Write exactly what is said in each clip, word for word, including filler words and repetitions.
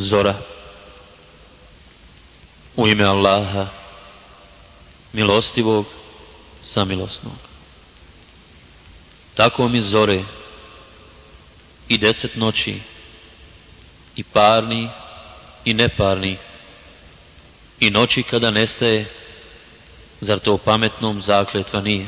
Zora. U ime Allaha, milostivog, samilosnog. Tako mi zore i deset noći, i parni i neparni, i noći kada nestaje, zar to pametnom zakletva nije?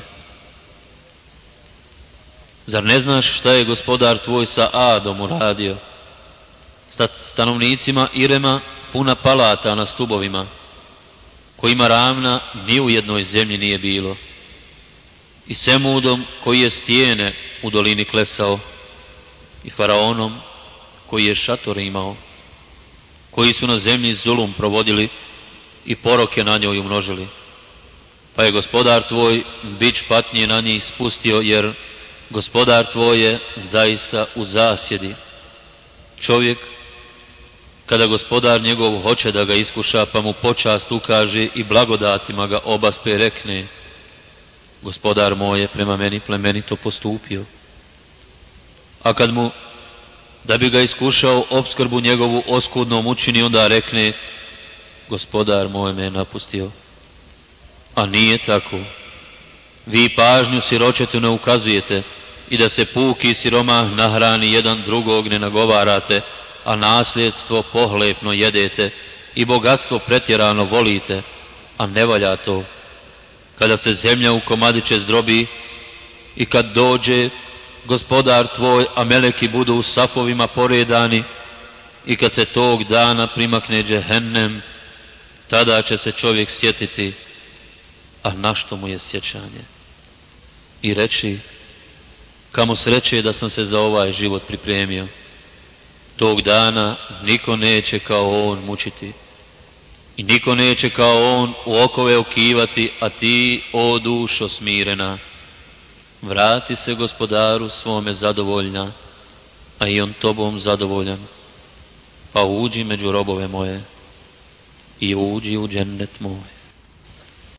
Zar ne znaš šta je gospodar tvoj sa Adom uradio, sa stanovnicima Irema puna palata na stubovima, kojima ravna ni u jednoj zemlji nije bilo, i Semudom koji je stijene u dolini klesao, i Faraonom koji je šatore imao, koji su na zemlji zulum provodili i poroke na njoj umnožili. Pa je gospodar tvoj bič patnje na njih spustio, jer gospodar tvoj je zaista u zasjedi. Čovjek, kada gospodar njegov hoće da ga iskuša, pa mu počast ukaže i blagodatima ga obaspe, rekne: gospodar moj je prema meni plemenito postupio. A kad mu, da bi ga iskušao, opskrbu njegovu oskudnom učini, onda rekne: gospodar moj me je napustio. A nije tako. Vi pažnju siročetu ne ukazujete, i da se puki siromah nahrani jedan drugog ne nagovarate, a nasljedstvo pohlepno jedete i bogatstvo pretjerano volite, a ne valja to. Kada se zemlja u komadiće zdrobi i kad dođe gospodar tvoj, a meleki budu u safovima poredani, i kad se tog dana primakne džehennem, tada će se čovjek sjetiti, a na što mu je sjećanje? I reći: kamo sreće da sam se za ovaj život pripremio. Tog dana niko neće kao on mučiti i niko neće kao on u okove okivati, a ti, o dušo smirena, vrati se gospodaru svome zadovoljna, a i on tobom zadovoljan, pa uđi među robove moje i uđi u džennet moj.